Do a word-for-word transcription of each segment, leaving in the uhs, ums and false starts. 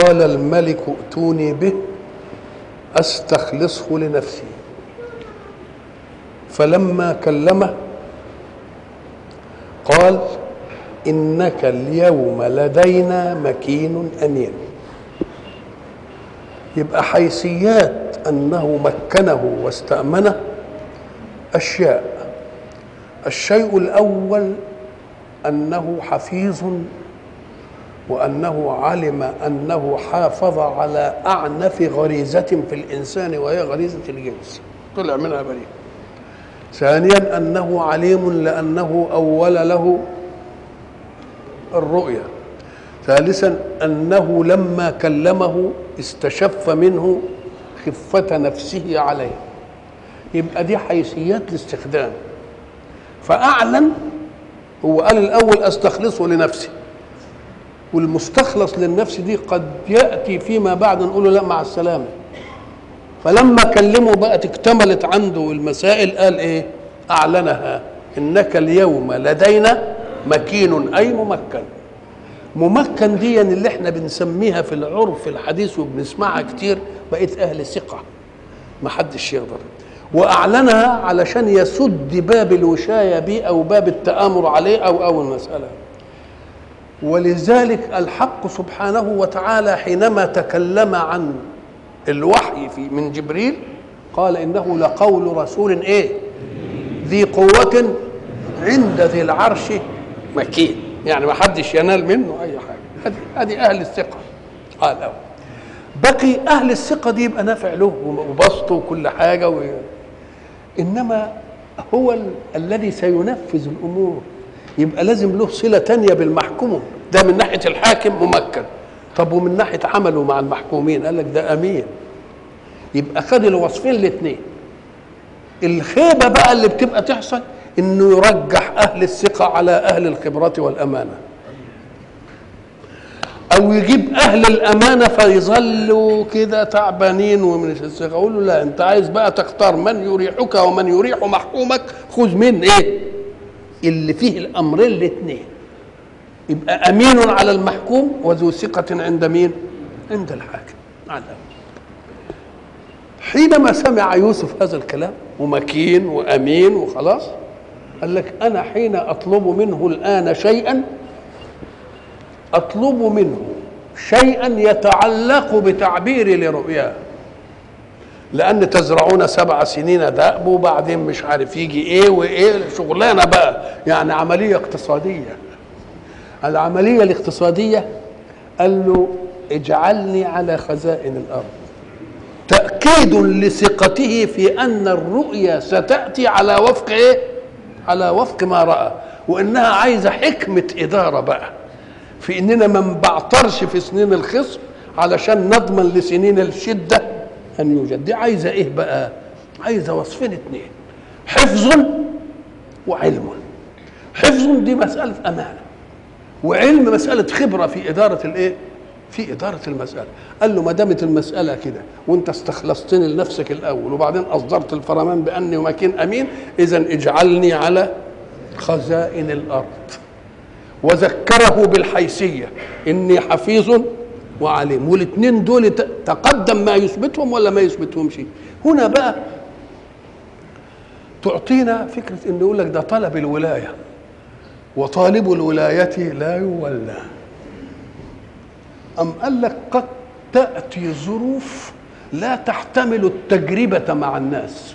قال الملك ائتوني به أستخلصه لنفسي. فلما كلمه قال إنك اليوم لدينا مكين أمين. يبقى حيثيات أنه مكنه واستأمنه أشياء. الشيء الأول أنه حفيظ، وأنه علم أنه حافظ على أعنف غريزة في الإنسان وهي غريزة الجنس، طلع منها بريء. ثانيا أنه عليم لأنه أول له الرؤيا. ثالثا أنه لما كلمه استشف منه خفة نفسه عليه. يبقى دي حيثيات الاستخدام. فأعلن، هو قال الأول أستخلصه لنفسي، والمستخلص للنفس دي قد يأتي فيما بعد نقول له لا مع السلامة. فلما كلمه بقت اكتملت عنده المسائل، قال ايه؟ أعلنها إنك اليوم لدينا مكين، أي ممكن. ممكن دي اللي احنا بنسميها في العرف الحديث وبنسمعها كتير بقيت أهل ثقة، ما حدش يقدر. وأعلنها علشان يسد باب الوشاية بيه أو باب التآمر عليه أو أو المسألة. ولذلك الحق سبحانه وتعالى حينما تكلم عن الوحي في من جبريل قال إنه لقول رسول إيه؟ ذي قوة عند ذي العرش مكين، يعني ما حدش ينال منه أي حاجة. هذه أهل الثقة. قال أو بقي أهل الثقة دي يبقى نافع له وبسطه وكل حاجة و... إنما هو ال... الذي سينفذ الأمور، يبقى لازم له صلة تانية بالمحكوم. ده من ناحية الحاكم ممكن، طب ومن ناحية عمله مع المحكومين قال لك ده أمين. يبقى خد الوصفين الاثنين. الخيبة بقى اللي بتبقى تحصل إنه يرجح أهل الثقة على أهل الخبرة والأمانة، أو يجيب أهل الأمانة فيظلوا كده تعبانين ومن الثقة. أقول له لا، أنت عايز بقى تختار من يريحك ومن يريح محكومك، خذ من إيه؟ اللي فيه الأمرين الاثنين. يبقى أمين على المحكوم وذو ثقة عند مين؟ عند الحاكم. على حينما سمع يوسف هذا الكلام ومكين وأمين وخلاص، قال لك أنا حين أطلب منه الآن شيئا أطلب منه شيئا يتعلق بتعبيري لرؤياه. لأن تزرعون سبع سنين دأب وبعدين مش عارف يجي إيه وإيه، شغلانة بقى يعني عملية اقتصادية. العملية الاقتصادية قال له اجعلني على خزائن الأرض، تأكيد لثقته في أن الرؤيا ستأتي على وفق إيه؟ على وفق ما رأى، وإنها عايزة حكمة إدارة بقى في إننا ما نبعترش في سنين الخصم علشان نضمن لسنين الشدة أن يوجد. دي عايزة إيه بقى؟ عايزة وصفين اتنين، حفظ وعلم. حفظ دي مسألة أمانة، وعلم مسألة خبرة في إدارة الإيه؟ في إدارة المسألة. قال له ما دامت المسألة كده وأنت استخلصتني لنفسك الأول وبعدين أصدرت الفرمان بأني مكين أمين، إذن اجعلني على خزائن الأرض. وذكره بالحيثية إني حفيظ وعليم، والاثنين دول تقدم ما يثبتهم ولا ما يثبتهمش. هنا بقى تعطينا فكرة إنه يقول لك ده طلب الولاية، وطالب الولاية لا يولى. أم قال لك قد تأتي ظروف لا تحتمل التجربة مع الناس،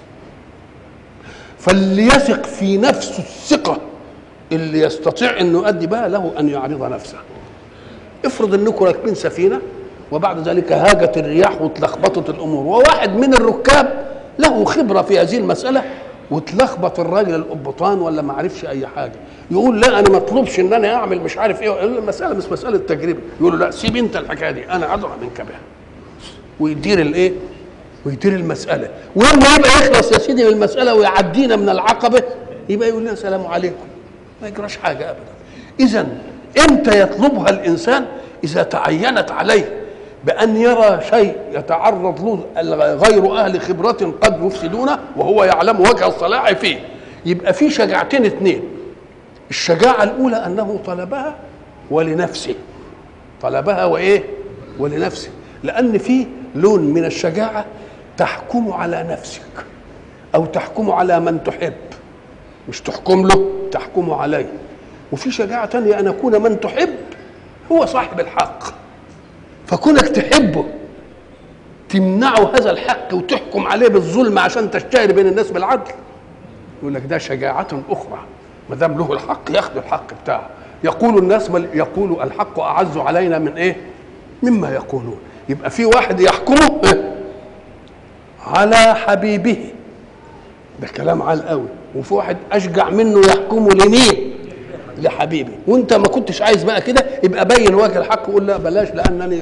فليثق في نفسه الثقة اللي يستطيع انه يؤدي بها له ان يعرض نفسه. افرض انكم راكبين سفينه وبعد ذلك هاجت الرياح وتلخبطت الامور، وواحد من الركاب له خبره في هذه المساله وتلخبط الراجل القبطان ولا ما عرفش اي حاجه، يقول لا انا ما اطلبش ان انا اعمل مش عارف ايه، المساله مش مساله تجربه. يقول له لا سيب انت الحكايه دي، انا ادرى منك بها. ويدير الايه؟ ويدير المساله. ولما يبقى يخلص يا سيدي من المساله ويعدينا من العقبه يبقى يقول لنا سلام عليكم، ما يجراش حاجه ابدا. اذا امتى يطلبها الانسان؟ اذا تعينت عليه بان يرى شيء يتعرض له غير اهل خبره قد يفسدونه وهو يعلم وجه الصلاح فيه. يبقى في شجاعتين اثنين. الشجاعه الاولى انه طلبها ولنفسه، طلبها وايه؟ ولنفسه، لأن في لون من الشجاعة تحكم على نفسك أو تحكم على من تحب، مش تحكم له، تحكم عليه. وفي شجاعة تانية أن يكون من تحب هو صاحب الحق، فكونك تحبه تمنعه هذا الحق وتحكم عليه بالظلم عشان تشتهر بين الناس بالعدل، يقول لك ده شجاعة أخرى، ما دام له الحق ياخذ الحق بتاعه. يقول الناس بل يقول الحق أعز علينا من إيه؟ مما يقولون. يبقى في واحد يحكمه على حبيبه، ده كلام عال قوي، وفي واحد أشجع منه يحكمه لمين؟ لحبيبي. وانت ما كنتش عايز بقى كده، يبقى بين وجه الحق وقول لا بلاش لأنني.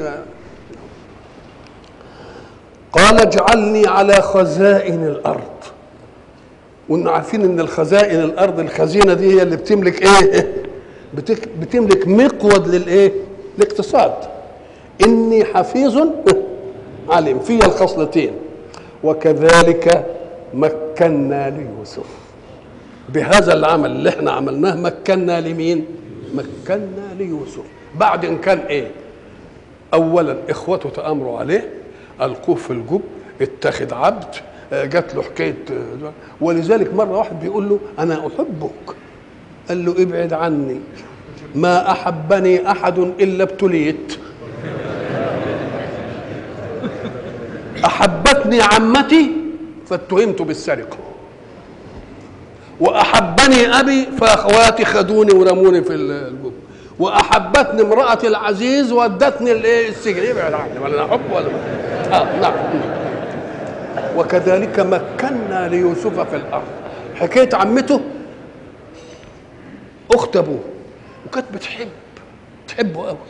قال اجعلني على خزائن الأرض. وإنه عارفين إن الخزائن الأرض، الخزينة دي هي اللي بتملك إيه؟ بتملك مقود للإيه؟ الاقتصاد. إني حفيظ عليم. فيها الخصلتين. وكذلك مكنا ليوسف. بهذا العمل اللي احنا عملناه مكنا لمين؟ مكنا ليوسف. بعد إن كان إيه؟ أولا إخوته تأمروا عليه، ألقوه في الجب، اتخذ عبد، جات له حكايه. ولذلك مره واحد بيقول له انا احبك، قال له ابعد عني، ما احبني احد الا ابتليت. احبتني عمتي فاتهمت بالسرقه، واحبني ابي فاخواتي خدوني ورموني في الجب، واحبتني امراه العزيز ودتني الايه السجن. ابعد عني، ولا احب ولا اه نعم. وكذلك مكنا ليوسف في الارض. حكايه عمته اخت ابوه، وكانت بتحب تحبه قوي،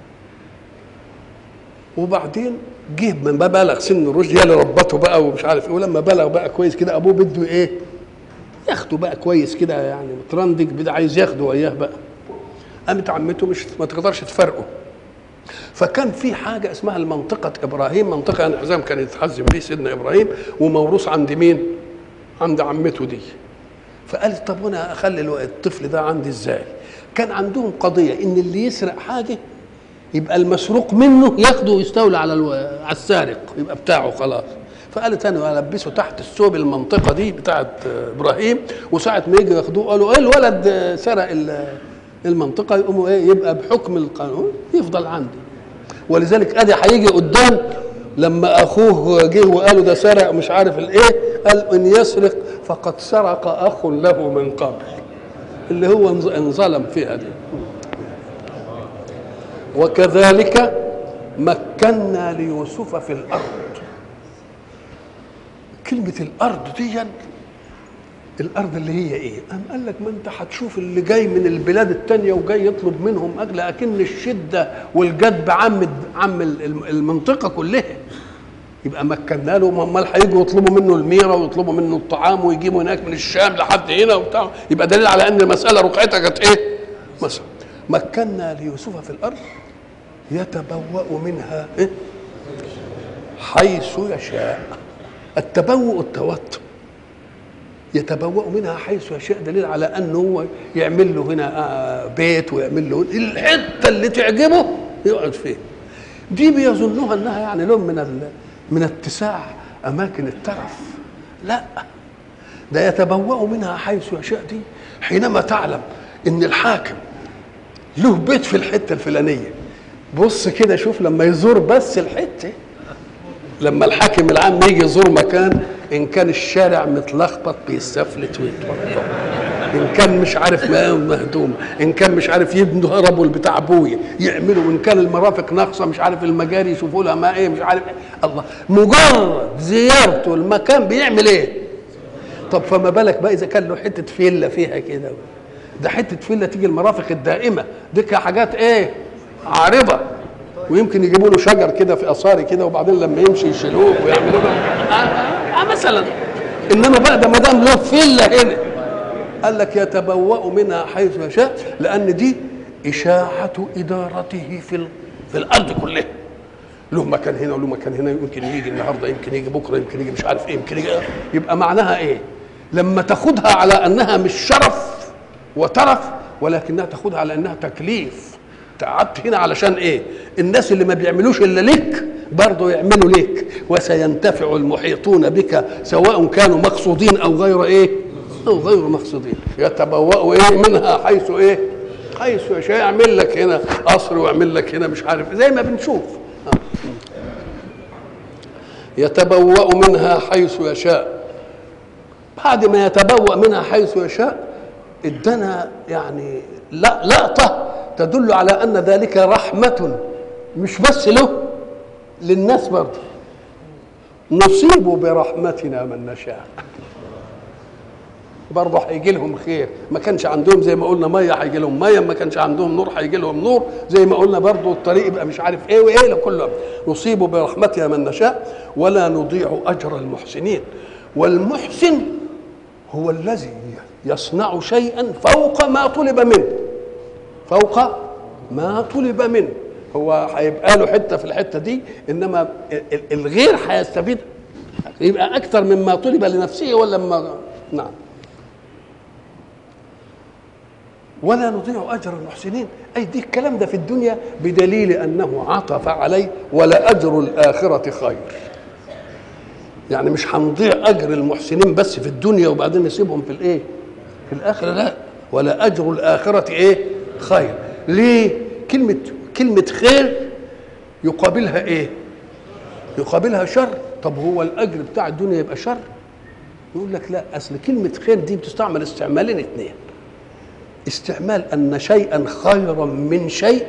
وبعدين جه من بلغ سن الرشد، هي اللي ربته بقى ومش عارف ايه، ولما بلغ بقى كويس كده ابوه بده ايه؟ ياخده بقى كويس كده، يعني مترندج بده عايز ياخده وياه بقى. قامت عمته مش ما تقدرش تفرقه، فكان في حاجه اسمها المنطقه ابراهيم، منطقه انعزام كان يتحزم به سيدنا ابراهيم، وموروث عند مين؟ عند عمته دي. فقالت طب وانا اخلي الطفل ده عندي ازاي؟ كان عندهم قضيه ان اللي يسرق حاجه يبقى المسروق منه ياخده ويستولى على الو... على السارق، يبقى بتاعه خلاص. فقالت انا البسه تحت الثوب المنطقه دي بتاعت ابراهيم، وساعه ما يجي ياخدوه قالوا ايه الولد سرق المنطقه، يقوموا ايه؟ يبقى بحكم القانون يفضل عندي. ولذلك ادي هيجي قدام لما اخوه جه وقالوا ده سرق مش عارف الايه، قال ان يسرق فقد سرق اخ له من قبل، اللي هو انظلم فيها دي. وكذلك مكنا ليوسف في الارض. كلمه الارض دي الارض اللي هي ايه؟ قام قال لك ما انت هتشوف اللي جاي من البلاد التانية وجاي يطلب منهم اجل اكن الشده والجدب عم عم المنطقه كلها، يبقى مكنا له. امال هيجوا يطلبوا منه الميره ويطلبوا منه الطعام ويجيبوا هناك من الشام لحد هنا وبتاع، يبقى دليل على ان المساله رقعتها كانت ايه؟ مثلا مكنا ليوسف في الارض يتبوأ منها إيه؟ حيث يشاء. التبوء التوتر، يتبوأ منها حيث يشاء، دليل على انه هو يعمل له هنا بيت ويعمل له الحته اللي تعجبه يقعد فيه. دي بيظنوها انها يعني لون من من اتساع اماكن الترف، لا، ده يتبوأ منها حيث يشاء دي حينما تعلم ان الحاكم له بيت في الحته الفلانيه. بص كده شوف لما يزور بس الحته، لما الحاكم العام يجي يزور مكان، ان كان الشارع متلخبط بيستفلت ويتوتر، ان كان مش عارف مهدوم، ان كان مش عارف يبنوا هربوا بتاع ابويا يعملوا، ان كان المرافق ناقصه مش عارف المجاري يشوفوا لها ما ايه مش عارف ايه. الله، مجرد زيارته المكان بيعمل ايه؟ طب فما بالك بقى اذا كان له حته فيلا فيها كده، ده حته فيلا تيجي المرافق الدائمه دي حاجات ايه؟ عارضه، ويمكن يجيبوا له شجر كده في اثاري كده وبعدين لما يمشي يشيلوه ويعملوا له آه, آه مثلا. انما بقى ده ما دام له فيلا هنا، قال لك يتبوأ منها حيث يشاء، لان دي اشاعه ادارته في في الارض كلها. له مكان هنا وله مكان هنا، يمكن يجي النهارده، يمكن يجي بكره، يمكن يجي مش عارف ايه، يمكن يجي. يبقى معناها ايه؟ لما تاخدها على انها مش شرف وترف، ولكنها تاخدها على انها تكليف انت قعدت هنا علشان ايه؟ الناس اللي ما بيعملوش الا لك برضه يعملوا لك، وسينتفع المحيطون بك سواء كانوا مقصودين او غير ايه؟ او غير مقصودين. يتبوأوا ايه منها حيث ايه؟ حيث يشاء. يعمل لك هنا قصر ويعمل لك هنا مش عارف زي ما بنشوف. يتبوأ منها حيث يشاء. بعد ما يتبوأ منها حيث يشاء ادنا يعني لقطة تدل على ان ذلك رحمة مش بس له، للناس برضه. نصيب برحمتنا من نشاء. برضه هيجي لهم خير، ما كانش عندهم زي ما قلنا ميه هيجي لهم ميه، ما كانش عندهم نور هيجي لهم نور، زي ما قلنا برضه الطريق يبقى مش عارف ايه وايه كله. نصيب برحمتنا من نشاء ولا نضيع اجر المحسنين. والمحسن هو الذي يصنع شيئا فوق ما طلب منه، فوق ما طلب منه. هو هيبقى له حته في الحته دي، انما الغير هيستفيد يبقى اكثر مما طلب لنفسه ولا ما. نعم. ولا نضيع اجر المحسنين، اي دي الكلام ده في الدنيا بدليل انه عطف عليه ولا اجر الاخره خير. يعني مش هنضيع اجر المحسنين بس في الدنيا وبعدين نسيبهم في الايه؟ في الاخره، لا، ولا اجر الاخره ايه؟ خير. ليه؟ كلمه كلمه خير يقابلها ايه؟ يقابلها شر. طب هو الاجر بتاع الدنيا يبقى شر؟ يقول لك لا، اصل كلمه خير دي بتستعمل استعمالين اثنين. استعمال ان شيئا خيرا من شيء،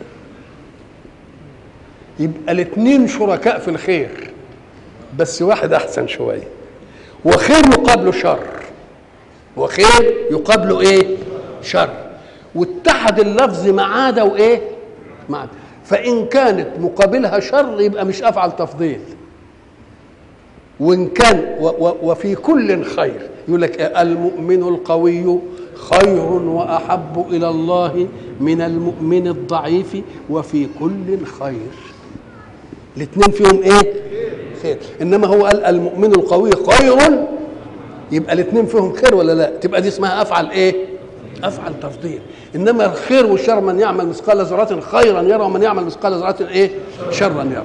يبقى الاثنين شركاء في الخير بس واحد احسن شويه. وخير يقابله شر، وخير يقابله ايه؟ شر. واتحد اللفظ مع عاده وايه؟ مع عاده. فان كانت مقابلها شر يبقى مش افعل تفضيل. وان كان و و وفي كل خير، يقول لك المؤمن القوي خير واحب الى الله من المؤمن الضعيف وفي كل خير. الاثنين فيهم ايه؟ خير. انما هو قال المؤمن القوي خير، يبقى الاثنين فيهم خير ولا لا؟ تبقى دي اسمها افعل ايه؟ افعل تفضيل. انما الخير والشر من يعمل مثقال ذره خيرا يرى ومن يعمل مثقال ذره ايه؟ شرا يرى.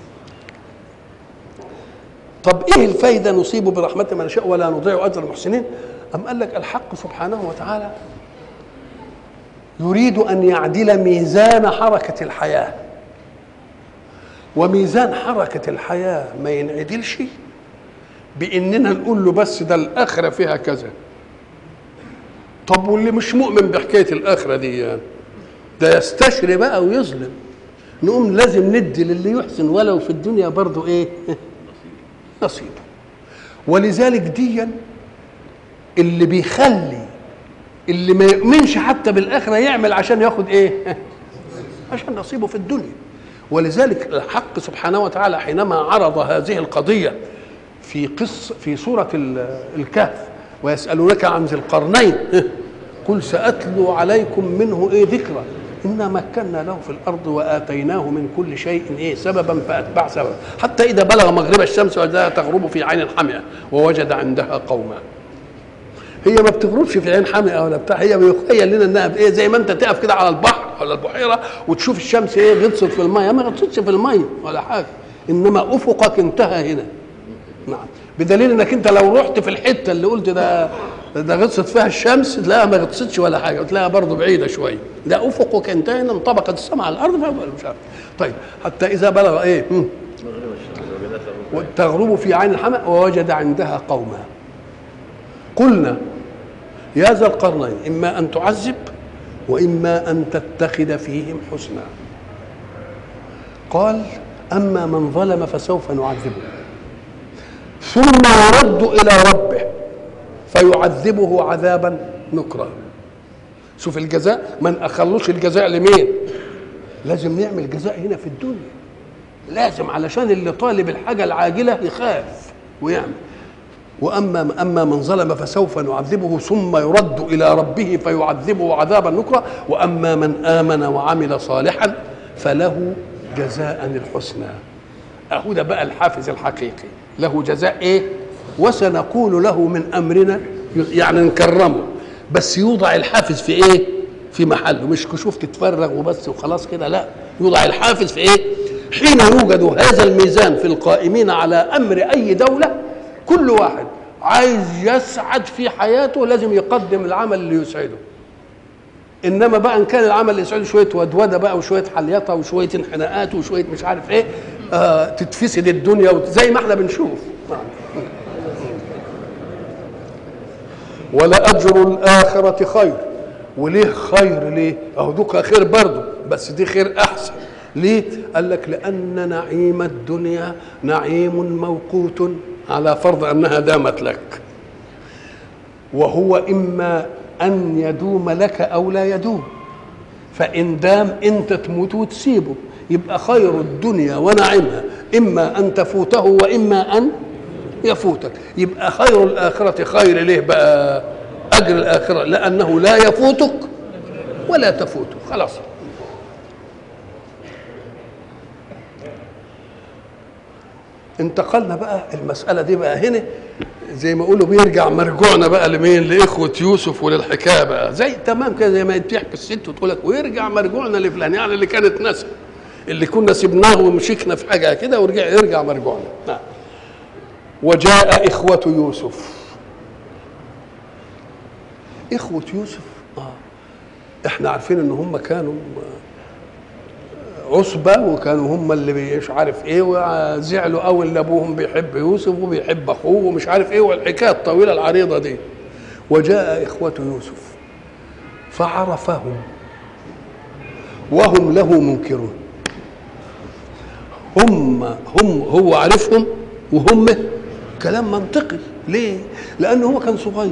طب ايه الفايده نصيب برحمته من نشاء ولا نضيع اجر المحسنين؟ أم قال لك الحق سبحانه وتعالى يريد أن يعدل ميزان حركة الحياة، وميزان حركة الحياة ما ينعدلش بإننا نقول له بس ده الآخرة فيها كذا. طب واللي مش مؤمن بحكاية الآخرة دي يعني ده يستشري بقى ويظلم، نقوم لازم ندي للي يحسن ولو في الدنيا برضو إيه؟ نصيبه. ولذلك ديا اللي بيخلي اللي ما يؤمنش حتى بالآخرة يعمل عشان ياخد ايه؟ عشان نصيبه في الدنيا. ولذلك الحق سبحانه وتعالى حينما عرض هذه القضية في قصة في سورة الكهف ويسألونك عن ذي القرنين قل سأتلو عليكم منه ايه ذكرى إنا مكنا له في الأرض وآتيناه من كل شيء إيه سببا فأتبع سببا حتى إذا بلغ مغرب الشمس وجدها تغرب في عين حمئة ووجد عندها قوما. هي ما بتغربش في عين حمئة ولا بتاع، هي بيخيل لنا انها بايه، زي ما انت تقف كده على البحر ولا البحيره وتشوف الشمس ايه غطست في الميه، ما غطستش في الميه ولا حاجه، انما افقك انتهى هنا. نعم. بدليل انك انت لو رحت في الحته اللي قلت ده ده غطست فيها الشمس تلاقيها ما غطستش ولا حاجه، وتلاقيها برضه بعيده شويه، ده افقك انتهى هنا، انطبقت السماء على الارض مش عارف. طيب حتى اذا بلغ ايه؟ تغرب في عين الحمئة ووجد عندها قوما قلنا يا ذا القرنين إما أن تعذب وإما أن تتخذ فيهم حسنا. قال أما من ظلم فسوف نعذبه ثم يرد إلى ربه فيعذبه عذابا نكرا. شوف الجزاء، ما نأخلوش الجزاء لمين؟ لازم نعمل جزاء هنا في الدنيا، لازم علشان اللي طالب الحاجة العاجلة يخاف ويعمل. واما اما من ظلم فسوف نعذبه ثم يرد الى ربه فيعذبه عذابا نكرا واما من امن وعمل صالحا فله جزاء الحسنى. اهو ده بقى الحافز الحقيقي، له جزاء ايه؟ وسنقول له من امرنا، يعني نكرمه بس يوضع الحافز في ايه؟ في محله، مش كشوف تتفرغ وبس وخلاص كده، لا، يوضع الحافز في ايه؟ حين يوجد هذا الميزان في القائمين على امر اي دوله، كل واحد عايز يسعد في حياته لازم يقدم العمل اللي يسعده. انما بقى ان كان العمل اللي يسعده شويه ودوده بقى وشويه حليطه وشويه انحناءات وشويه مش عارف ايه، آه تتفسد الدنيا زي ما احنا بنشوف. ولا اجر الاخره خير. وليه خير؟ ليه؟ اهو دوك خير برضه، بس دي خير احسن. ليه؟ قال لك لان نعيم الدنيا نعيم موقوت على فرض انها دامت لك، وهو اما ان يدوم لك او لا يدوم، فان دام انت تموت وتسيبه، يبقى خير الدنيا ونعيمها اما ان تفوته واما ان يفوتك. يبقى خير الاخره خير. ليه بقى اجر الاخره؟ لانه لا يفوتك ولا تفوته، خلاص. انتقلنا بقى المساله دي بقى هنا زي ما يقولوا بيرجع مرجوعنا بقى لمين؟ لاخوه يوسف وللحكايه بقى زي تمام كده، زي ما تحكي الست وتقول لك ويرجع مرجوعنا لفلان، يعني اللي كانت نسى، اللي كنا سبناه ومشيكنا في حاجه كده ورجع يرجع مرجوعنا. نعم. وجاء اخوه يوسف. اخوه يوسف اه احنا عارفين ان هم كانوا عصبه، وكانوا هم اللي مش عارف ايه، وزعلوا قوي ان ابوهم بيحب يوسف وبيحب اخوه ومش عارف ايه، والحكايه الطويله العريضه دي. وجاء اخوه يوسف فعرفهم وهم له منكرون. هم هم هو عارفهم وهم كلام منطقي. ليه؟ لانه هو كان صغير،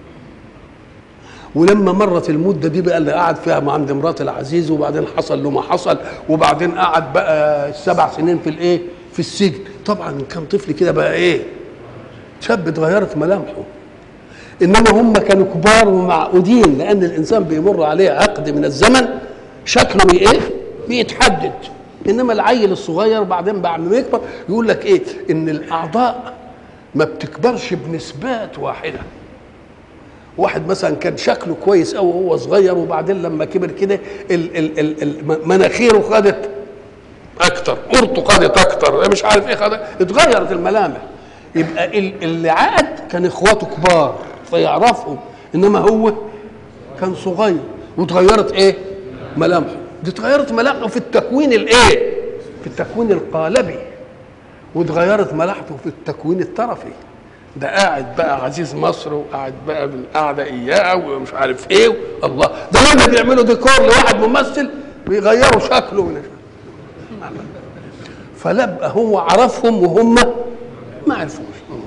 ولما مرت المده دي بقى اللي قعد فيها مع عند مرات العزيز، وبعدين حصل له ما حصل، وبعدين قعد بقى السبع سنين في الايه؟ في السجن. طبعا كان طفل كده بقى ايه؟ شاب اتغيرت ملامحه. انما هم كانوا كبار ومعقودين، لان الانسان بيمر عليه عقد من الزمن شكله ايه؟ بيتحدد. انما العيل الصغير بعدين بعد ما يكبر يقول لك ايه؟ ان الاعضاء ما بتكبرش بنسبات واحده. واحد مثلا كان شكله كويس قوي وهو صغير، وبعدين لما كبر كده مناخيره خدت اكتر، قرطه خدت اكتر، مش عارف ايه خدت، اتغيرت الملامح. يبقى اللي عقد كان اخواته كبار فيعرفهم، انما هو كان صغير واتغيرت ايه؟ ملامحه. دي اتغيرت ملامحه في التكوين الايه؟ في التكوين القالبي، واتغيرت ملامحه في التكوين الطرفي. ده قاعد بقى عزيز مصر، وقاعد بقى بالقعده اياه ومش عارف ايه. الله، ده لما بيعملوا ديكور لواحد ممثل بيغيروا شكله من فلبقى هو عرفهم وهم ما عرفوش.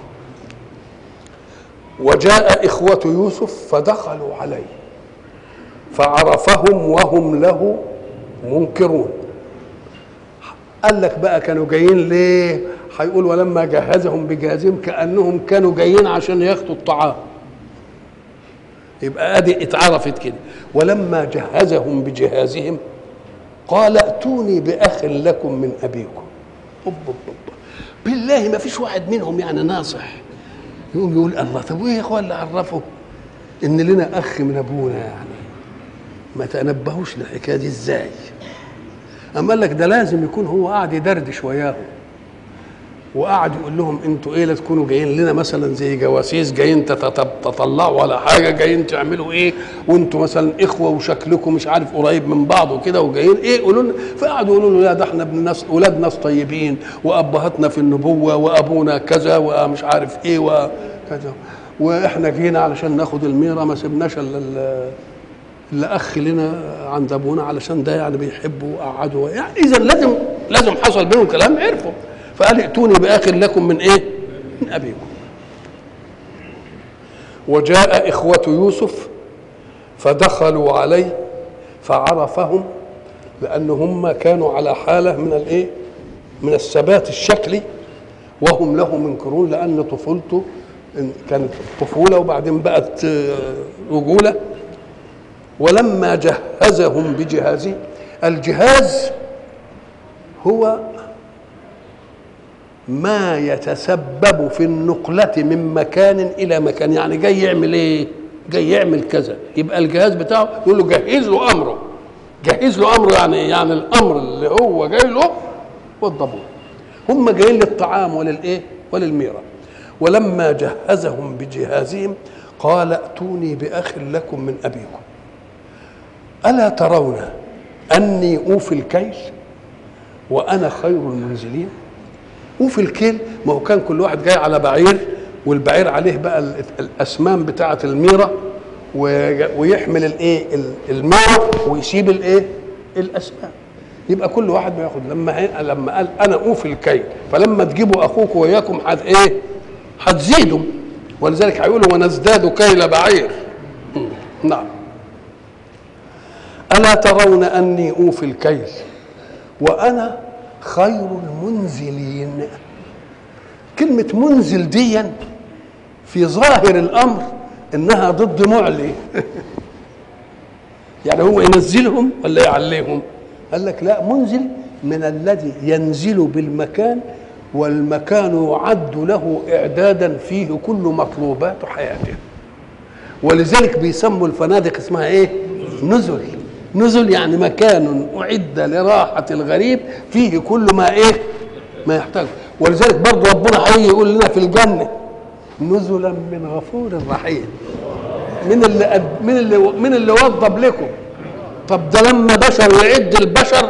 وجاء إخوة يوسف فدخلوا عليه فعرفهم وهم له منكرون. قال لك بقى كانوا جايين ليه؟ هيقول ولما جهزهم بجهازهم، كأنهم كانوا جايين عشان ياخدوا الطعام. يبقى ادي اتعرفت كده. ولما جهزهم بجهازهم قال ائتوني بأخ لكم من أبيكم. أوب أوب أوب. بالله ما فيش واحد منهم يعني ناصح يقوم يقول الله طب وايه يا اخوان اللي عرفوا ان لنا اخ من ابونا؟ يعني ما تنبهوش للحكايه دي ازاي؟ اما قال لك ده لازم يكون هو قاعد يدردش وياهم، وقعد يقول لهم انتوا ايه لا تكونوا جايين لنا مثلا زي جواسيس، جايين تطلعوا على حاجه، جايين تعملوا ايه، وانتوا مثلا اخوه وشكلكم مش عارف قريب من بعض وكده وجايين ايه قولوا لنا. فقعدوا يقولوا له لا ده احنا ابن ناس، اولاد ناس طيبين، وابهاتنا في النبوه، وابونا كذا ومش عارف ايه وكذا، واحنا جينا علشان ناخد الميره، ما سبناش الا اللي اخ لنا عند ابونا علشان ده يعني بيحبه وقعدوا يعني. اذا لازم لازم حصل بينهم كلام عرفوا. فقال ائتوني باخ لكم من ايه؟ من ابيكم. وجاء اخوة يوسف فدخلوا عليه فعرفهم، لان هم كانوا على حاله من الايه؟ من الثبات الشكلي، وهم له منكرون، لان طفولته كانت طفوله وبعدين بقت رجوله. ولما جهزهم بجهازه، الجهاز هو ما يتسبب في النقلة من مكان إلى مكان. يعني جاي يعمل إيه؟ جاي يعمل كذا، يبقى الجهاز بتاعه يقول له جهز له امره. جهز له امره يعني ايه؟ يعني الامر اللي هو جاي له وضبوه. هم جايين للطعام وللايه؟ وللميرة. ولما جهزهم بجهازهم قال ائتوني باخ لكم من ابيكم الا ترون اني اوفي الكيل وانا خير المنزلين. اوفي الكيل، ما هو كان كل واحد جاي على بعير، والبعير عليه بقى الاسمام بتاعه الميره، ويحمل الايه الميره ويسيب الايه الاسمام. يبقى كل واحد بياخد. لما لما قال انا اوفي الكيل، فلما تجيبوا اخوكم وياكم حد ايه هتزيدوا، ولذلك هيقولوا ونزداد كيل بعير. نعم. الا ترون اني اوفي الكيل وانا خير المنزلين. كلمه منزل دي في ظاهر الامر انها ضد معلي. يعني هو ينزلهم ولا يعليهم؟ قال لك لا، منزل من الذي ينزل بالمكان والمكان يعد له اعدادا فيه كل مطلوبات حياته. ولذلك بيسموا الفنادق اسمها ايه؟ نزل. نزل يعني مكان اعد لراحه الغريب فيه كل ما ايه؟ ما يحتاج. ولذلك برضه ربنا هيجي يقول لنا في الجنه نزلا من غفور رحيم. من اللي من اللي من اللي وضب لكم. طب ده لما بشر يعد البشر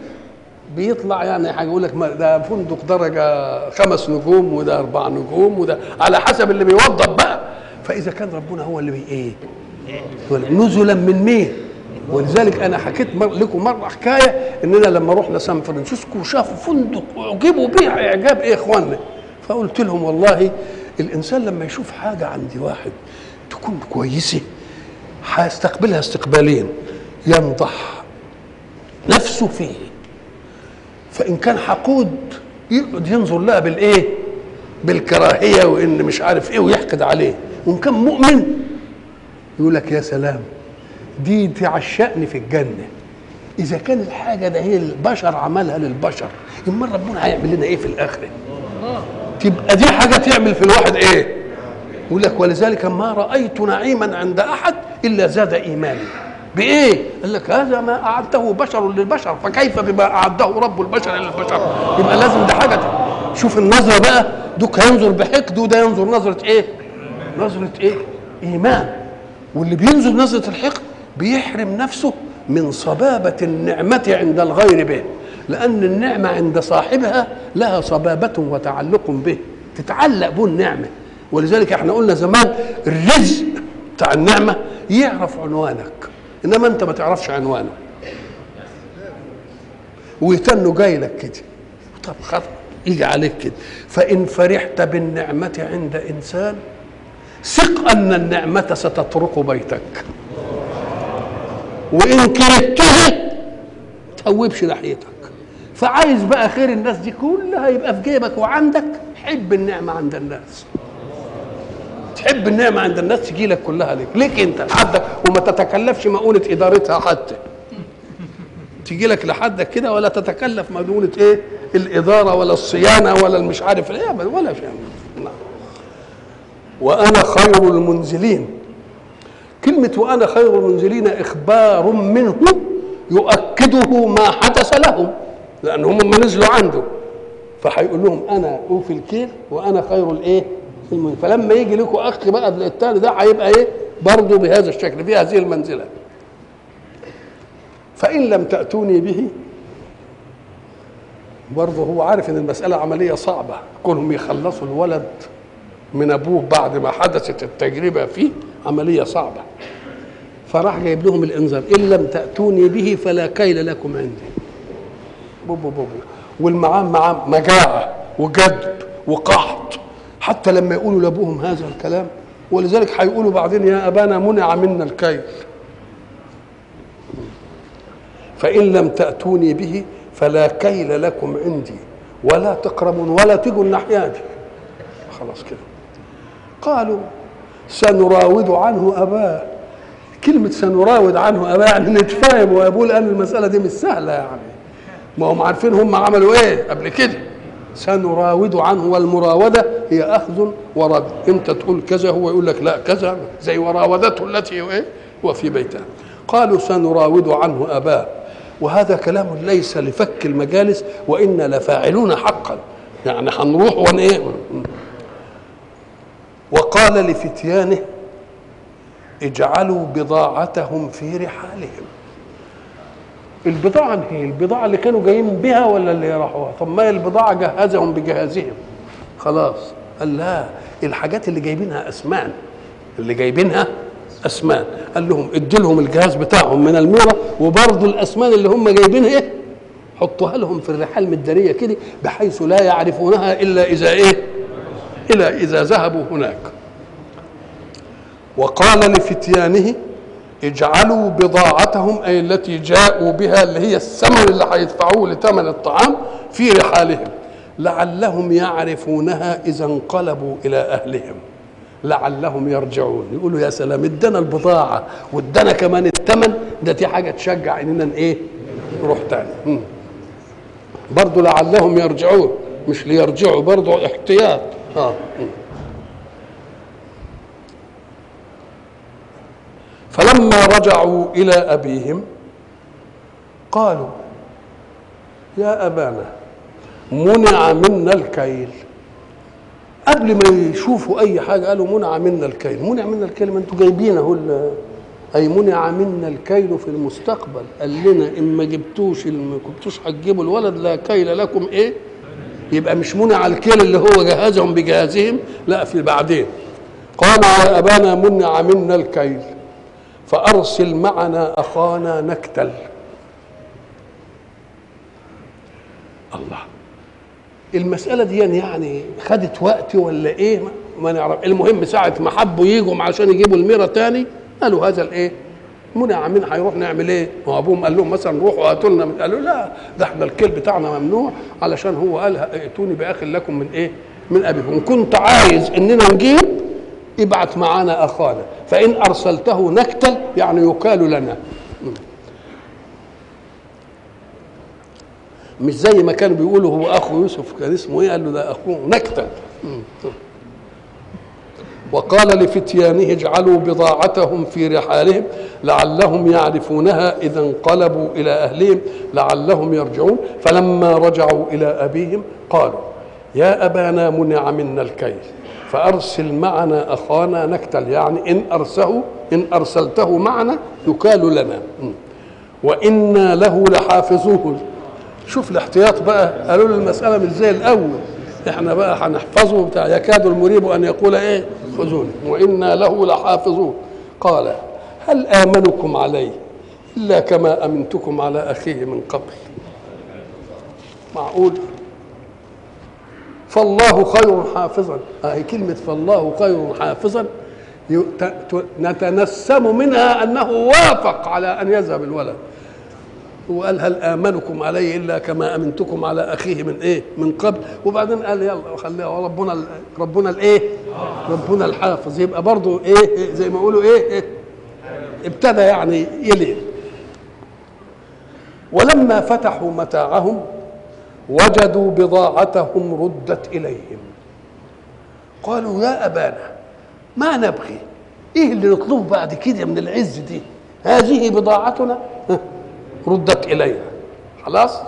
بيطلع يعني هيقول لك ده فندق درجه خمس نجوم وده اربع نجوم وده على حسب اللي بيوضب بقى. فاذا كان ربنا هو اللي بي ايه؟ نزلا من مين؟ ولذلك انا حكيت لكم مره حكايه اننا لما رحنا سان فرانسيسكو وشافوا فندق اعجبوا به اعجاب ايه اخواننا، فقلت لهم والله الانسان لما يشوف حاجه عند واحد تكون كويسه هيستقبلها استقبالين، ينضح نفسه فيه، فان كان حقود يقعد ينظر لها بالايه؟ بالكراهيه وان مش عارف ايه ويحقد عليه، وان كان مؤمن يقول لك يا سلام دي تعشقني في الجنه. اذا كان الحاجه ده هي البشر عملها للبشر، امال ربنا هيعمل لنا ايه في الاخره؟ تبقى دي حاجه تعمل في الواحد ايه؟ يقول لك ولذلك ما رايت نعيما عند احد الا زاد ايماني. بايه؟ قال لك هذا ما اعده بشر للبشر، فكيف بما اعده رب البشر للبشر؟ يبقى لازم ده حاجه. شوف النظره بقى، دوك هينظر بحقد وده ينظر نظره ايه؟ نظره ايه؟ ايمان. واللي بينظر نظره الحقد بيحرم نفسه من صبابه النعمه عند الغير به، لان النعمه عند صاحبها لها صبابه وتعلق به، تتعلق به النعمه. ولذلك احنا قلنا زمان الرزق بتاع النعمه يعرف عنوانك، انما انت ما تعرفش عنوانه ويتنه جاي لك كده. طب خلاص يجي عليك كده. فان فرحت بالنعمه عند انسان ثق ان النعمه ستطرق بيتك، وان كرهتها تهوبش ناحيتك. فعايز بقى خير الناس دي كلها يبقى في جيبك وعندك، حب النعمه عند الناس. تحب النعمه عند الناس تجي لك كلها ليك، ليك انت لحدك، وما تتكلفش مؤونه ادارتها حتى. تجي لك لحدك كده ولا تتكلف مؤونه ايه؟ الاداره ولا الصيانه ولا المش عارف ايه ولا شيء. وانا خير المنزلين. كلمه وانا خير المنزلين اخبار منه يؤكده ما حدث لهم، لان هم ما نزلوا عنده، فهيقول لهم انا اوفي الكيل وانا خير الايه؟ المنزل. فلما يجي لكم اخ بقى الثاني ده هيبقى ايه؟ برضه بهذا الشكل، في هذه المنزله. فان لم تاتوني به، برضه هو عارف ان المساله عمليه صعبه، كونهم يخلصوا الولد من ابوه بعد ما حدثت التجربه فيه عمليه صعبه، فراح جايب لهم الانذار ان لم تاتوني به فلا كيل لكم عندي. بوبو بوبو. والمعام معاه مجاعه وجدب وقحط، حتى لما يقولوا لابوهم هذا الكلام. ولذلك هيقولوا بعدين يا ابانا منع منا الكيل. فان لم تاتوني به فلا كيل لكم عندي ولا تقربون ولا تجوا الناحية. خلاص كده. قالوا سنراود عنه اباه. كلمه سنراود عنه اباه يعني نتفاهم وابوه، لان المساله دي مش سهله يعني، ما هم عارفين هم عملوا ايه قبل كده. سنراود عنه، والمراودة هي أخذ ورد، أنت تقول كذا هو يقول لك لا كذا، زي وراودته التي هو إيه هو في بيتها. قالوا سنراود عنه أباه، وهذا كلام ليس لفك المجالس، وإنا لفاعلون حقا، يعني هنروح ون إيه. وقال لفتيانه اجعلوا بضاعتهم في رحالهم. البضاعة هي البضاعة اللي كانوا جايين بها ولا اللي راحوها؟ طب ما البضاعة جهزهم بجهازهم خلاص. قال لا، الحاجات اللي جايبينها أسمان، اللي جايبينها أسمان. قال لهم ادوا لهم الجهاز بتاعهم من الميرة، وبرضه الأسمان اللي هم جايبينها إيه حطوها لهم في الرحال مدارية كده، بحيث لا يعرفونها إلا إذا إيه إلا إذا ذهبوا هناك. وقال لفتيانه اجعلوا بضاعتهم، أي التي جاءوا بها اللي هي الثمن اللي هيدفعوه لثمن الطعام، في رحالهم لعلهم يعرفونها إذا انقلبوا إلى أهلهم لعلهم يرجعون. يقولوا يا سلام، ادانا البضاعة وادانا كمان الثمن ده، دي حاجة تشجع إننا إيه نروح تاني. برضو لعلهم يرجعون، مش ليرجعوا، برضو احتياط. آه. فلما رجعوا إلى أبيهم قالوا يا أبانا منع منا الكيل. قبل ما يشوفوا أي حاجة قالوا منع منا الكيل. منع منا الكيل، ما أنتوا جايبينه، أي منع منا الكيل في المستقبل. قال لنا إن ما جبتوش ما كنتوش هتجيبوا الولد لا كيل لكم إيه. يبقى مش منع الكيل اللي هو جهازهم بجهازهم، لا، في بعدين. قال يا أبانا منع منا الكيل فأرسل معنا أخانا نكتل. الله، المسألة دي يعني خدت وقت ولا إيه ما نعرف. المهم ساعة ما حبوا يجوا عشان يجيبوا الميرة تاني قالوا هذا الإيه منع من، هيروح نعمل إيه؟ هو أبوهم قال لهم مثلا روحوا هاتوا لنا، قالوا لا ده احنا الكيل بتاعنا ممنوع، علشان هو قال ائتوني بأخ لكم من إيه؟ من أبيكم. كنت عايز إننا نجيب ابعت معانا أخانا، فإن أرسلته نكتل يعني يكال لنا، مش زي ما كانوا بيقولوا هو أخو يوسف كان اسمه إيه، قال له ده أخوه نكتل. وقال لفتيانه اجعلوا بضاعتهم في رحالهم لعلهم يعرفونها إذا انقلبوا إلى أهلهم لعلهم يرجعون. فلما رجعوا إلى أبيهم قالوا يا أبانا منع منا الكيل فأرسل معنا أخانا نكتل، يعني إن أرسله إن أرسلته معنا يكال لنا وإنا له لحافظوه. شوف الاحتياط بقى، قالوا له المسألة مش زي الأول، احنا بقى هنحفظه بتاع يكاد المريب أن يقول إيه خذوني وإنا له لحافظون. قال هل آمنكم عليه إلا كما أمنتكم على أخيه من قبل. معقول؟ فالله خير حافظا. هي كلمة فالله خير حافظا نتنسم منها أنه وافق على أن يذهب الولد. وقال هل آمنكم عليه إلا كما أمنتكم على أخيه من إيه من قبل. وبعدين قال يلا خليها ربنا ربنا الإيه ربنا الحافظ. يبقى برضو إيه زي ما يقولوا إيه, إيه ابتدى يعني يلين. ولما فتحوا متاعهم وجدوا بضاعتهم ردت إليهم قالوا يا أبانا ما نبغي، إيه اللي نطلبه بعد كده من العز دي، هذه بضاعتنا ردت إلينا خلاص.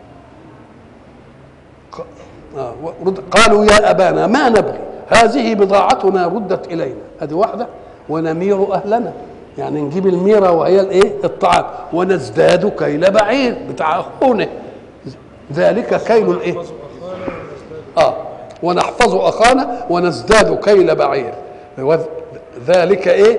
قالوا يا أبانا ما نبغي هذه بضاعتنا ردت إلينا، هذه واحدة، ونمير أهلنا يعني نجيب الميرة وهي الايه الطعام، ونزداد كيل بعير بتاع أخونا، ذلك كيل الايه اه ونحفظ أخانا ونزداد كيل بعير، ذلك ايه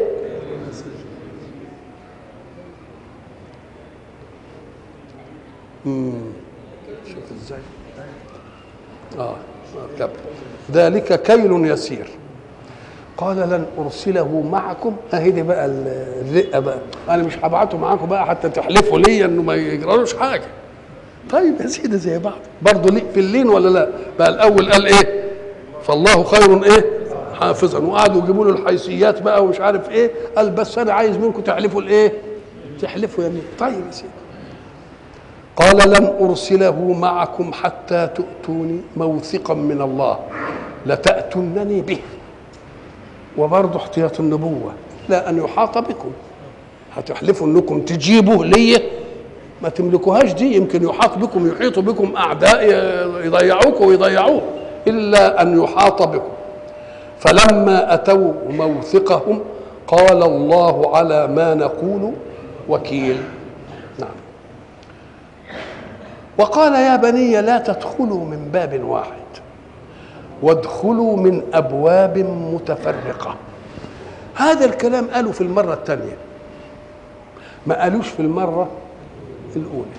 امم شوف ازاي اه كبر. ذلك كيل يسير. قال لن ارسله معكم، اهي دي بقى الرقه بقى، انا مش هبعته معاكم بقى حتى تحلفوا لي انه ما يجرالوش حاجه. طيب يا سيدي زي بعض برضه ليه في اللين ولا لا؟ بقى الاول قال ايه فالله خير ايه حافظا، وقعدوا يجيبوا له الحيثيات بقى ومش عارف ايه، قال بس انا عايز منكم تحلفوا الايه تحلفوا يمين. طيب يا سيدي. قال لن أرسله معكم حتى تؤتوني موثقا من الله لتأتونني به. وبرضه احتياط النبوة، لا أن يحاط بكم، هتحلفوا أنكم تجيبوه ليه ما تملكوهاش دي، يمكن يحاط بكم، يحيط بكم أعداء يضيعوك ويضيعوه، إلا أن يحاط بكم. فلما أتوا موثقهم قال الله على ما نقول وكيل. نعم. وقال يا بني لا تدخلوا من باب واحد وادخلوا من أبواب متفرقة. هذا الكلام قالوا في المرة الثانية، ما قالوش في المرة الأولى.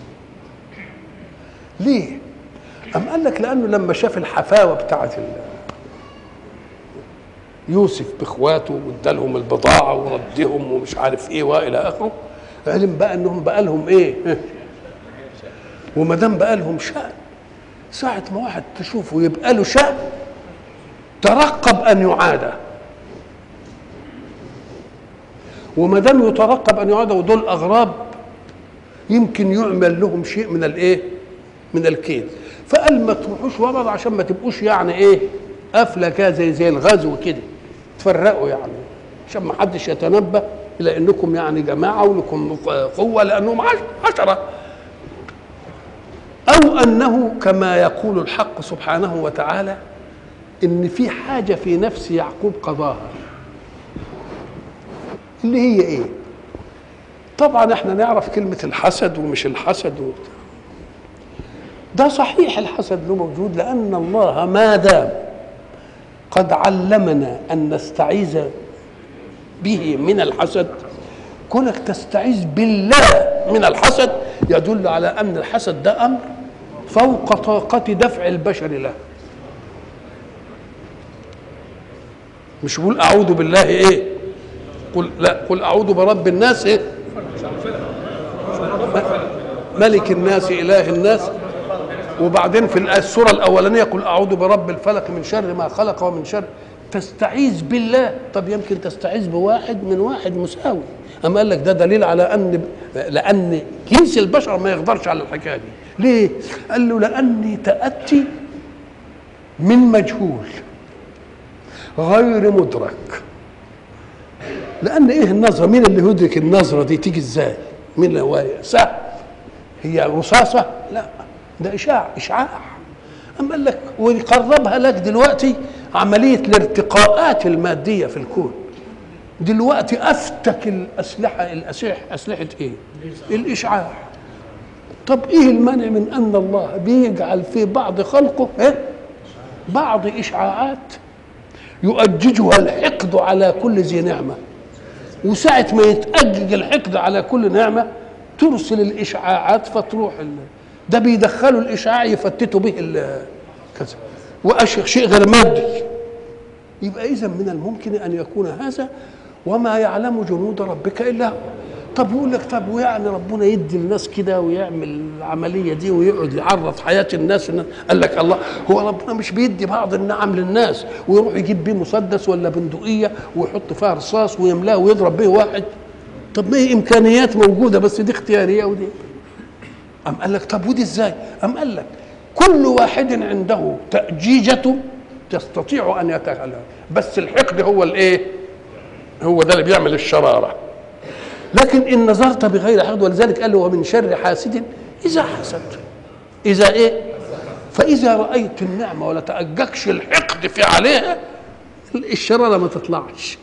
ليه؟ أم قال لك لأنه لما شاف الحفاوة بتاعت يوسف بإخواته وادالهم البضاعة وردهم ومش عارف إيه وإلى آخره، علم بقى إنهم بقى لهم إيه؟ وما دام بقى لهم شأن، ساعة ما واحد تشوفه يبقى له شأن ترقب أن يعاد، وما دام يترقب أن يعاد ودول أغراب يمكن يعمل لهم شيء من الإيه؟ من الكيد. فقال ما تروحوش ورا عشان ما تبقوش يعني إيه؟ قافلة كده زي زي الغزو كده، تفرقوا يعني عشان ما حدش يتنبه إلى إنكم يعني جماعة ولكم قوة، لأنهم عشرة. أو أنه كما يقول الحق سبحانه وتعالى إن في حاجة في نفس يعقوب قضاها، اللي هي إيه؟ طبعا احنا نعرف كلمة الحسد ومش الحسد و... ده صحيح الحسد له موجود، لأن الله ما دام قد علمنا أن نستعيذ به من الحسد، كونك تستعيذ بالله من الحسد يدل على أن الحسد ده أمر فوق طاقة دفع البشر له. مش بقول أعوذ بالله إيه؟ قل لا، قل أعوذ برب الناس إيه؟ ملك الناس إله الناس. وبعدين في السورة الأولانية قل أعوذ برب الفلق من شر ما خلق ومن شر. تستعيذ بالله، طب يمكن تستعيذ بواحد من واحد مساوي. أما قال لك ده دليل على أن لأن جنس البشر ما يقدرش على الحكاية دي. ليه؟ قال له لأني تأتي من مجهول غير مدرك. لأن إيه النظرة؟ مين اللي يدرك النظرة دي تيجي إزاي؟ مين اللي هو سهل؟ هي رصاصة؟ لا، ده إشاع إشعاع. أما قال لك ويقربها لك دلوقتي عملية الارتقاءات المادية في الكون. دلوقتي أفتك الأسلحة الأسلحة أسلحة إيه؟ الإشعاع. طب إيه المانع من أن الله بيجعل في بعض خلقه إيه؟ بعض إشعاعات يؤججها الحقد على كل ذي نعمة، وساعة ما يتأجج الحقد على كل نعمة ترسل الإشعاعات فتروح ال... ده بيدخلوا الإشعاع يفتتوا به كذا وأشياء شيء غير مادي. يبقى إذا من الممكن أن يكون هذا وما يعلم جنود ربك إلا هو. طب يقول لك طب ويعني ربنا يدي الناس كده ويعمل العملية دي ويقعد يعرض حياة الناس؟ قال لك الله هو ربنا مش بيدي بعض النعم للناس ويروح يجيب بيه مسدس ولا بندقية ويحط فيها رصاص ويملاه ويضرب به واحد؟ طب ما هي إمكانيات موجودة بس دي اختيارية ودي. أم قال لك طب ودي إزاي؟ أم قال لك كل واحد عنده تأجيجته تستطيع أن يتخلى، بس الحقد هو الإيه؟ هو ده اللي بيعمل الشرارة. لكن إن نظرت بغير حقد، ولذلك قال له ومن شر حاسد إذا حسد. إذا إيه؟ فإذا رأيت النعمة ولا تأججش الحقد في عليها الشرارة ما تطلعش.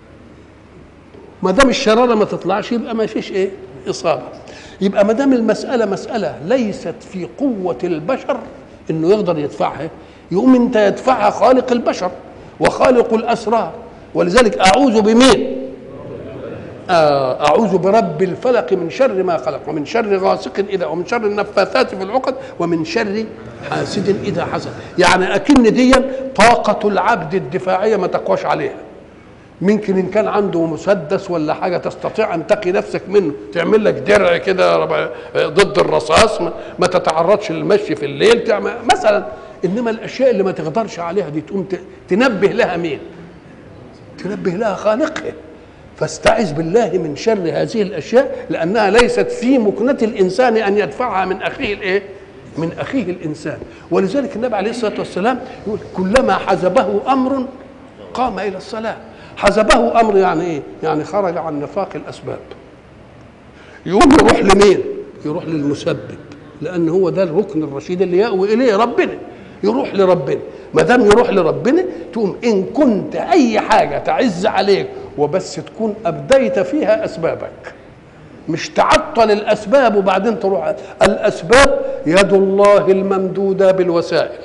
ما دام الشرارة ما تطلعش يبقى ما فيش إيه؟ إصابة. يبقى ما دام المسألة مسألة ليست في قوة البشر إنه يقدر يدفعها، يقوم أنت يدفعها خالق البشر وخالق الأسرار. ولذلك أعوذ بمين؟ أعوذ برب الفلق من شر ما خلق ومن شر غاسق إذا ومن شر النفاثات في العقد ومن شر حاسد إذا حسد. يعني أكن دي طاقة العبد الدفاعية ما تقواش عليها. ممكن إن كان عنده مسدس ولا حاجة تستطيع أن تقي نفسك منه، تعمل لك درع كده ضد الرصاص، ما تتعرضش للمشي في الليل تعمل مثلا. إنما الأشياء اللي ما تقدرش عليها دي تقوم تنبه لها مين؟ تنبه لها خالقها. فاستعذ بالله من شر هذه الاشياء لانها ليست في مكنة الانسان ان يدفعها من اخيه الايه؟ من اخيه الانسان. ولذلك النبي عليه الصلاه والسلام يقول كلما حزبه امر قام الى الصلاه. حزبه امر يعني ايه؟ يعني خرج عن نطاق الاسباب. يقوم يروح لمين؟ يروح للمسبب، لان هو ده الركن الرشيد اللي يأوي اليه ربنا. يروح لربنا، ما دام يروح لربنا تقوم ان كنت اي حاجه تعز عليك وبس تكون ابديت فيها اسبابك، مش تعطل الاسباب وبعدين تروح. الاسباب يد الله الممدوده بالوسائل،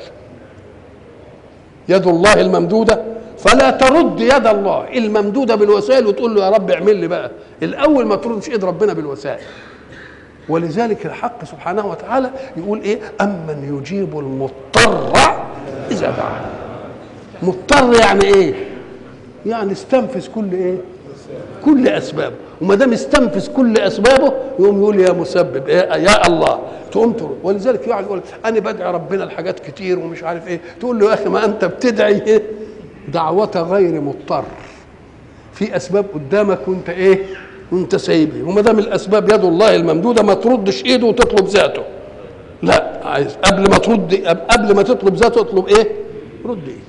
يد الله الممدوده، فلا ترد يد الله الممدوده بالوسائل وتقول له يا رب اعمل لي بقى. الاول ما تردش ايد ربنا بالوسائل. ولذلك الحق سبحانه وتعالى يقول ايه؟ امن يجيب المضطر اذا دعاه. مضطر يعني ايه؟ يعني استنفذ كل ايه؟ كل اسبابه. وما دام استنفذ كل اسبابه يقوم يقول يا مسبب إيه؟ يا الله، تقوم ترد. ولذلك يقعد يقول انا بدعي ربنا الحاجات كتير ومش عارف ايه، تقول له يا اخي ما انت بتدعي ايه؟ دعوة غير مضطر، في اسباب قدامك وانت ايه؟ وانت سايبه. وما دام الاسباب يد الله الممدوده ما تردش ايده وتطلب ذاته. لا، عايز قبل ما ترد، قبل ما تطلب ذاته اطلب ايه؟ رد ايده.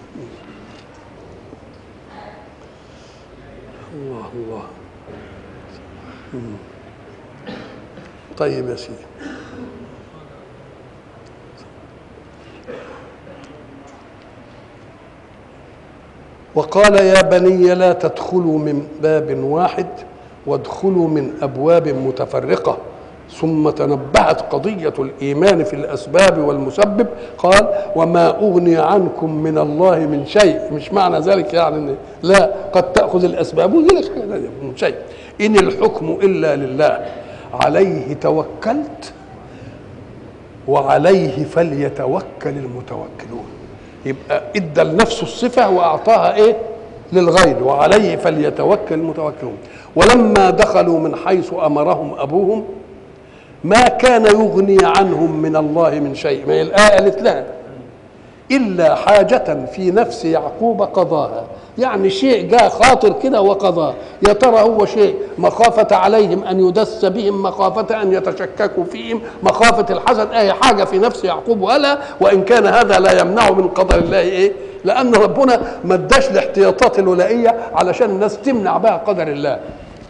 الله الله. طيب يا سيدي، وقال يا بني لا تدخلوا من باب واحد وادخلوا من أبواب متفرقة. ثم تنبهت قضية الإيمان في الأسباب والمسبب، قال وما أغني عنكم من الله من شيء. مش معنى ذلك يعني لا، قد تأخذ الأسباب ويجي لك من شيء. إن الحكم إلا لله عليه توكلت وعليه فليتوكل المتوكلون. يبقى ادى لنفسه الصفه واعطاها ايه؟ للغير، وعليه فليتوكل المتوكلون. ولما دخلوا من حيث امرهم ابوهم ما كان يغني عنهم من الله من شيء. ما الايه قالت لها الا حاجه في نفس يعقوب قضاها، يعني شيء جاء خاطر كده وقضاه. يا ترى هو شيء مخافه عليهم ان يدس بهم، مخافه ان يتشككوا فيهم، مخافه الحسد، اي حاجه في نفس يعقوب ولا. وان كان هذا لا يمنع من قدر الله ايه؟ لان ربنا ما اداش الاحتياطات الولائيه علشان الناس تمنع بها قدر الله.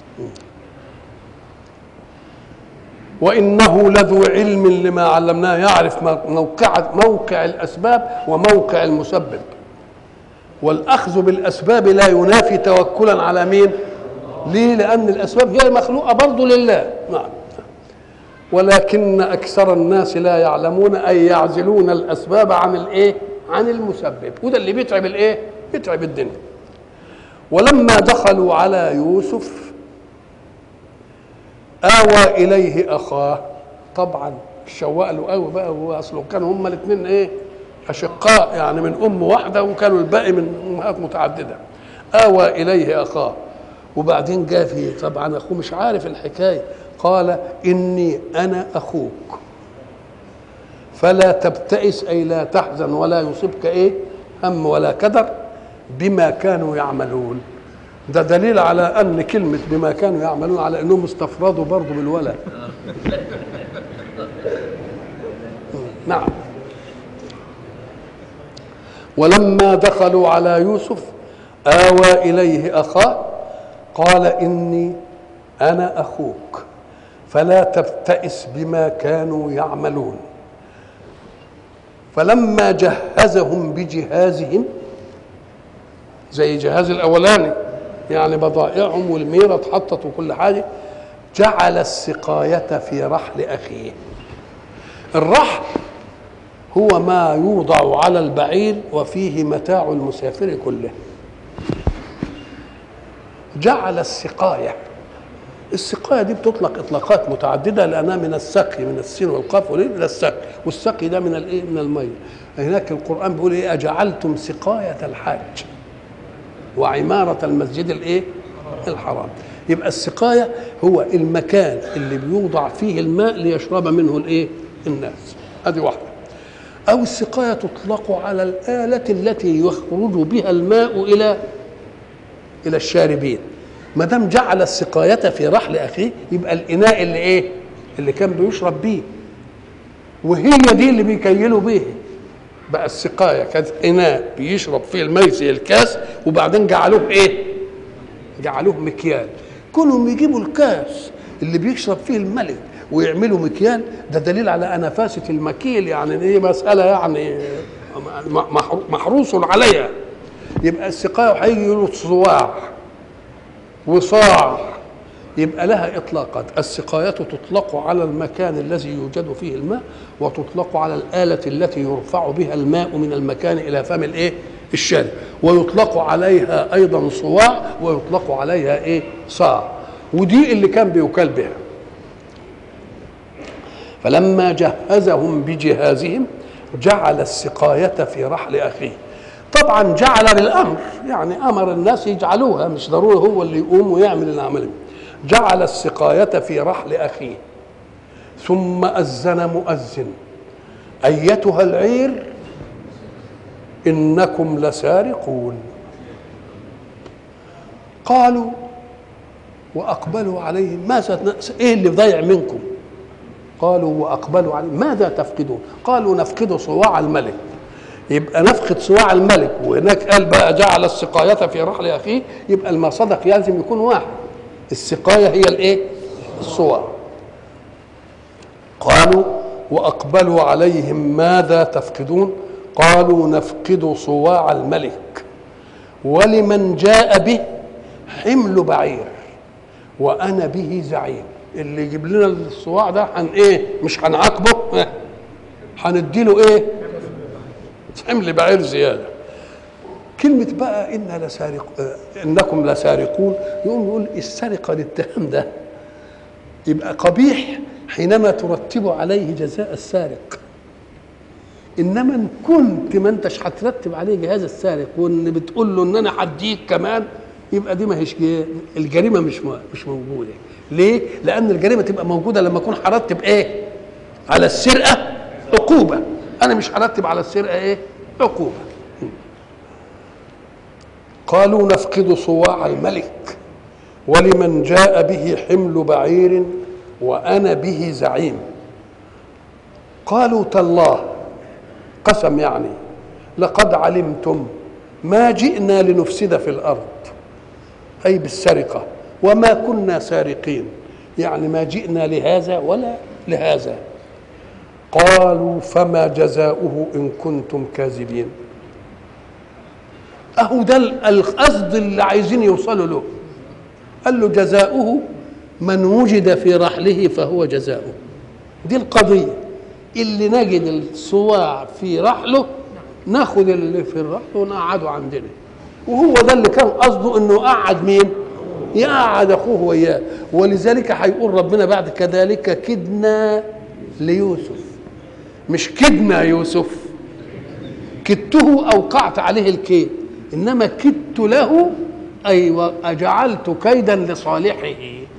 وإنه لذو علم لما علمناه، يعرف موقع موقع الأسباب وموقع المسبب. والأخذ بالأسباب لا ينافي توكلا على مين؟ ليه؟ لأن الأسباب هي مخلوقة برضه لله. نعم. ولكن أكثر الناس لا يعلمون، أي يعزلون الأسباب عن الإيه؟ عن المسبب. وده اللي بيتعب الإيه؟ بيتعب الدنيا. ولما دخلوا على يوسف آوى إليه أخاه. طبعا شوق له قوي بقى، هو أصله كانوا هما الاثنين إيه؟ أشقاء، يعني من أم واحدة، وكانوا الباقي من أمهات متعددة. آوى إليه أخاه. وبعدين جاء فيه طبعا أخوه مش عارف الحكاية، قال إني أنا أخوك فلا تبتئس، أي لا تحزن ولا يصيبك إيه؟ هم ولا كدر بما كانوا يعملون. ده دليل على ان كلمه بما كانوا يعملون على انهم استفردوا برضه بالولد. نعم. ولما دخلوا على يوسف آوى إليه أخاه قال إني أنا أخوك فلا تبتئس بما كانوا يعملون. فلما جهزهم بجهازهم، زي جهاز الأولاني يعني بضائعهم والميرة اتحطت وكل حاجة، جعل السقاية في رحل أخيه. الرحل هو ما يوضع على البعير وفيه متاع المسافر كله. جعل السقاية، السقاية دي بتطلق إطلاقات متعددة لأنها من السقي، من السين والقاف إلى السقي، والسقي ده من الإيه؟ من المية. هناك القرآن بيقول إيه؟ أجعلتم سقاية الحاج وعمارة المسجد الإيه؟ الحرام. يبقى السقاية هو المكان اللي بيوضع فيه الماء ليشرب منه الإيه؟ الناس. هذه واحدة. أو السقاية تطلق على الآلة التي يخرج بها الماء إلى إلى الشاربين. ما دام جعل السقاية في رحل أخيه يبقى الإناء اللي إيه؟ اللي كان بيشرب بيه، وهي دي اللي بيكيلوا بيه. بقى السقاية كانت إناء بيشرب فيه الماء زي الكاس، وبعدين جعلوه إيه؟ جعلوه مكيال. كلهم يجيبوا الكاس اللي بيشرب فيه الملك ويعملوا مكيال، ده دليل على أنفاسة المكيل، يعني إيه مسألة يعني محروس عليها. يبقى السقاية هيجي يقولوا صواع وصاع، يبقى لها إطلاقات. السقاية تطلق على المكان الذي يوجد فيه الماء، وتطلق على الآلة التي يرفع بها الماء من المكان إلى فم الإيه؟ الشارب، ويطلق عليها أيضا صواع، ويطلق عليها إيه؟ صاع. ودي اللي كان بيكال بها. فلما جهزهم بجهازهم جعل السقاية في رحل أخيه. طبعا جعل للأمر، يعني أمر الناس يجعلوها، مش ضروري هو اللي يقوم ويعمل العمل. جعل السقاية في رحل أخيه. ثم أذن مؤذن أيتها العير إنكم لسارقون. قالوا وأقبلوا عليهم ماذا، إيه اللي ضيع منكم؟ قالوا وأقبلوا عليهم ماذا تفقدون؟ قالوا نفقد صواع الملك. يبقى نفقد صواع الملك، وهناك قال بقى جعل السقاية في رحل أخيه، يبقى المصدق لازم يكون واحد. السقاية هي الايه؟ الصواع. قالوا وأقبلوا عليهم ماذا تفقدون؟ قالوا نفقد صواع الملك ولمن جاء به حمل بعير وأنا به زعيم. اللي يجيب لنا الصواع ده هن ايه؟ مش هنعاقبه، هنديله ايه؟ حمل بعير زياده. كلمه بقى إن لسارق انكم لسارقون، يقوم يقول السرقه الاتهام ده يبقى قبيح حينما ترتب عليه جزاء السارق، انما ان كنت ما انتش هترتب عليه جهاز السارق وان بتقول له ان انا هديك كمان، يبقى دي ما هيش الجريمه مش مش موجوده. ليه؟ لان الجريمه تبقى موجوده لما اكون هرتب ايه على السرقه عقوبه، انا مش هرتب على السرقه ايه عقوبه. قالوا نفقد صواع الملك ولمن جاء به حمل بعير وانا به زعيم. قالوا تالله، قسم يعني، لقد علمتم ما جئنا لنفسد في الارض، اي بالسرقه، وما كنا سارقين، يعني ما جئنا لهذا ولا لهذا. قالوا فما جزاؤه ان كنتم كاذبين. اهو ده القصد اللي عايزين يوصلوا له. قال له جزاؤه من وجد في رحله فهو جزاؤه. دي القضيه، اللي نجد الصواع في رحله ناخد اللي في الرحل ونقعده عندنا. وهو ده اللي كان قصده، انه قعد مين؟ يقعد اخوه وياه. ولذلك هيقول ربنا بعد كذلك كدنا ليوسف، مش كدنا يوسف، كدته اوقعت عليه الكيد، انما كدت له اي واجعلت كيدا لصالحه.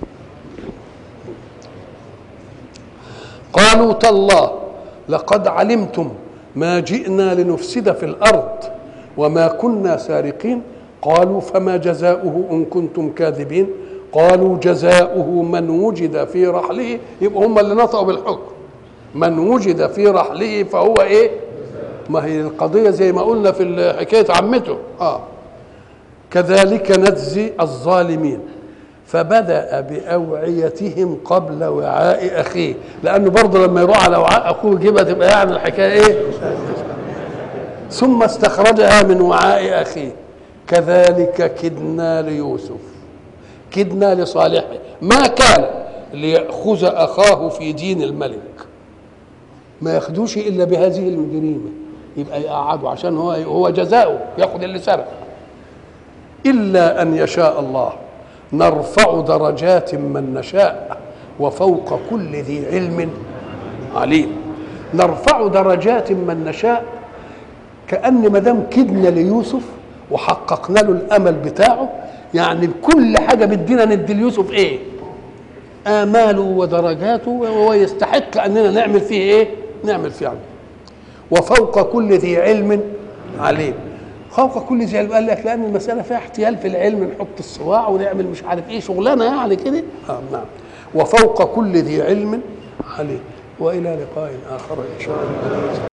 قالوا تالله لقد علمتم ما جئنا لنفسد في الارض وما كنا سارقين. قالوا فما جزاؤه ان كنتم كاذبين. قالوا جزاؤه من وجد في رحله، يبقى هم اللي نطقوا بالحكم، من وجد في رحله فهو ايه؟ ما هي القضيه زي ما قلنا في حكايه عمته. اه كذلك نجزي الظالمين. فبدأ بأوعيتهم قبل وعاء أخيه، لأنه برضه لما يروح على وعاء أخوه يجيبها تبقى يعني الحكاية إيه؟ ثم استخرجها من وعاء أخيه. كذلك كدنا ليوسف، كدنا لصالحه، ما كان ليأخذ أخاه في دين الملك، ما ياخدوش إلا بهذه الجريمة، يبقى يقعدوا عشان هو هو جزاؤه ياخد اللي سرق. إلا أن يشاء الله نرفع درجات من نشاء وفوق كل ذي علم عليم. نرفع درجات من نشاء، كأن ما دام كدنا ليوسف وحققنا له الأمل بتاعه، يعني كل حاجة بدينا ندي ليوسف إيه؟ آماله ودرجاته، وهو يستحق أننا نعمل فيه إيه؟ نعمل فيه عمل. وفوق كل ذي علم عليم. فوق كل ذي علم، قال لك لان المساله فيها احتيال في العلم، نحط الصواع ونعمل مش عارف ايه شغلانه يعني كده. اه نعم. وفوق كل ذي علم عليم. والى لقاء اخر ان شاء الله.